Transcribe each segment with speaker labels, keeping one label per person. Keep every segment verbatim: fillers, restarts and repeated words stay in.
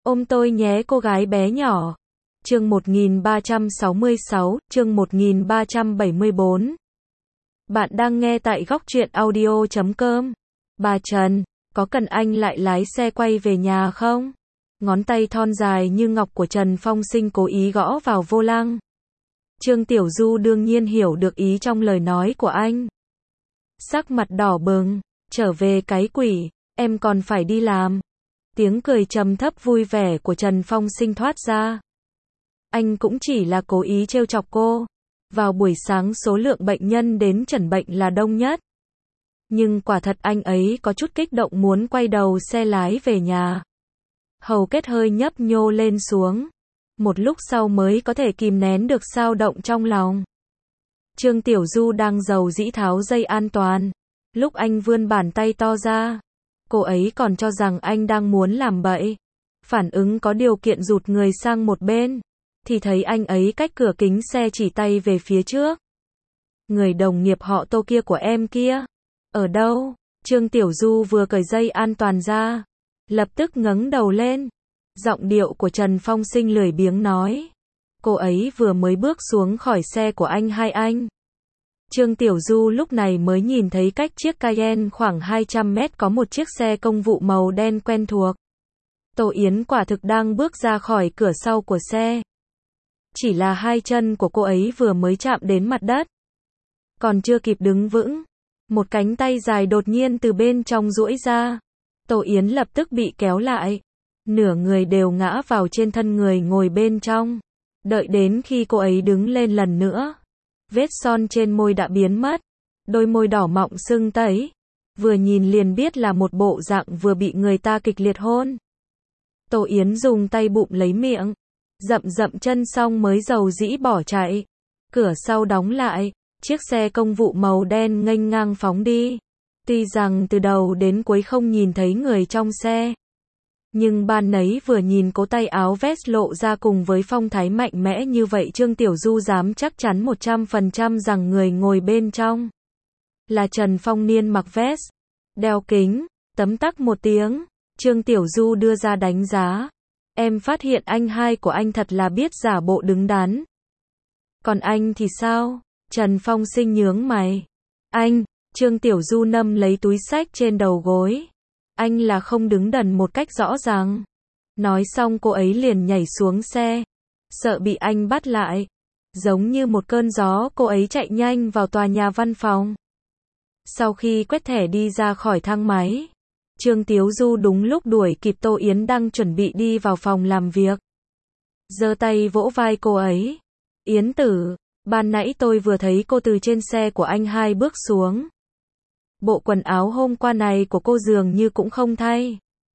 Speaker 1: Ôm tôi nhé cô gái bé nhỏ. Chương một nghìn ba trăm sáu mươi sáu, chương một nghìn ba trăm bảy mươi bốn. Bạn đang nghe tại góc truyện audio chấm com. Bà Trần, có cần anh lại lái xe quay về nhà không? Ngón tay thon dài như ngọc của Trần Phong Sinh cố ý gõ vào vô lăng. Trương Tiểu Du đương nhiên hiểu được ý trong lời nói của anh. Sắc mặt đỏ bừng, trở về cái quỷ, em còn phải đi làm. Tiếng cười trầm thấp vui vẻ của Trần Phong Sinh thoát ra. Anh cũng chỉ là cố ý trêu chọc cô. Vào buổi sáng số lượng bệnh nhân đến chẩn bệnh là đông nhất. Nhưng quả thật anh ấy có chút kích động muốn quay đầu xe lái về nhà. Hầu kết hơi nhấp nhô lên xuống. Một lúc sau mới có thể kìm nén được xao động trong lòng. Trương Tiểu Du đang rầu rĩ tháo dây an toàn. Lúc anh vươn bàn tay to ra, cô ấy còn cho rằng anh đang muốn làm bậy. Phản ứng có điều kiện rụt người sang một bên, thì thấy anh ấy cách cửa kính xe chỉ tay về phía trước. Người đồng nghiệp họ Tô kia của em kia, ở đâu? Trương Tiểu Du vừa cởi dây an toàn ra, lập tức ngẩng đầu lên. Giọng điệu của Trần Phong Sinh lười biếng nói. Cô ấy vừa mới bước xuống khỏi xe của anh hai anh. Trương Tiểu Du lúc này mới nhìn thấy cách chiếc Cayenne khoảng hai trăm mét có một chiếc xe công vụ màu đen quen thuộc. Tô Yến quả thực đang bước ra khỏi cửa sau của xe. Chỉ là hai chân của cô ấy vừa mới chạm đến mặt đất. Còn chưa kịp đứng vững, một cánh tay dài đột nhiên từ bên trong duỗi ra. Tô Yến lập tức bị kéo lại. Nửa người đều ngã vào trên thân người ngồi bên trong. Đợi đến khi cô ấy đứng lên lần nữa, vết son trên môi đã biến mất. Đôi môi đỏ mọng sưng tấy. Vừa nhìn liền biết là một bộ dạng vừa bị người ta kịch liệt hôn. Tô Yến dùng tay bụm lấy miệng, dậm dậm chân xong mới dầu dĩ bỏ chạy. Cửa sau đóng lại, chiếc xe công vụ màu đen nghênh ngang phóng đi. Tuy rằng từ đầu đến cuối không nhìn thấy người trong xe, nhưng ban nấy vừa nhìn cố tay áo vest lộ ra cùng với phong thái mạnh mẽ như vậy, Trương Tiểu Du dám chắc chắn một trăm phần trăm rằng người ngồi bên trong là Trần Phong Niên mặc vest, đeo kính. Tấm tắc một tiếng, Trương Tiểu Du đưa ra đánh giá. Em phát hiện anh hai của anh thật là biết giả bộ đứng đắn. Còn anh thì sao? Trần Phong Sinh nhướng mày. Anh, Trương Tiểu Du nâm lấy túi xách trên đầu gối. Anh là không đứng đần một cách rõ ràng. Nói xong cô ấy liền nhảy xuống xe. Sợ bị anh bắt lại. Giống như một cơn gió cô ấy chạy nhanh vào tòa nhà văn phòng. Sau khi quét thẻ đi ra khỏi thang máy, Trương Tiểu Du đúng lúc đuổi kịp Tô Yến đang chuẩn bị đi vào phòng làm việc. Giơ tay vỗ vai cô ấy. Yến tử, ban nãy tôi vừa thấy cô từ trên xe của anh hai bước xuống. Bộ quần áo hôm qua này của cô dường như cũng không thay.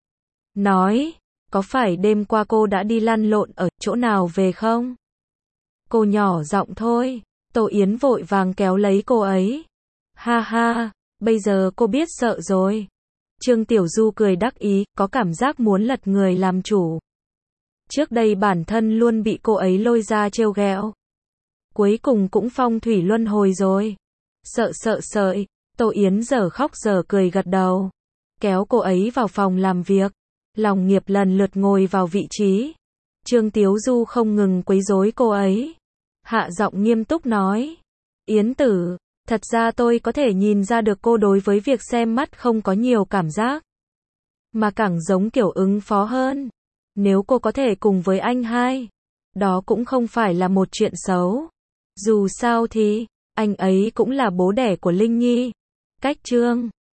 Speaker 1: Nói, có phải đêm qua cô đã đi lăn lộn ở chỗ nào về không? Cô nhỏ giọng thôi. Tô Yến vội vàng kéo lấy cô ấy. Ha ha, bây giờ cô biết sợ rồi. Trương Tiểu Du cười đắc ý, có cảm giác muốn lật người làm chủ. Trước đây bản thân luôn bị cô ấy lôi ra trêu ghẹo. Cuối cùng cũng phong thủy luân hồi rồi. Sợ sợ sợi. Tô Yến giờ khóc giờ cười gật đầu. Kéo cô ấy vào phòng làm việc. Lòng nghiệp lần lượt ngồi vào vị trí. Trương Tiểu Du không ngừng quấy rối cô ấy. Hạ giọng nghiêm túc nói. Yến tử, thật ra tôi có thể nhìn ra được cô đối với việc xem mắt không có nhiều cảm giác, mà càng giống kiểu ứng phó hơn. Nếu cô có thể cùng với anh hai, đó cũng không phải là một chuyện xấu. Dù sao thì, anh ấy cũng là bố đẻ của Linh Nhi. Cách Trương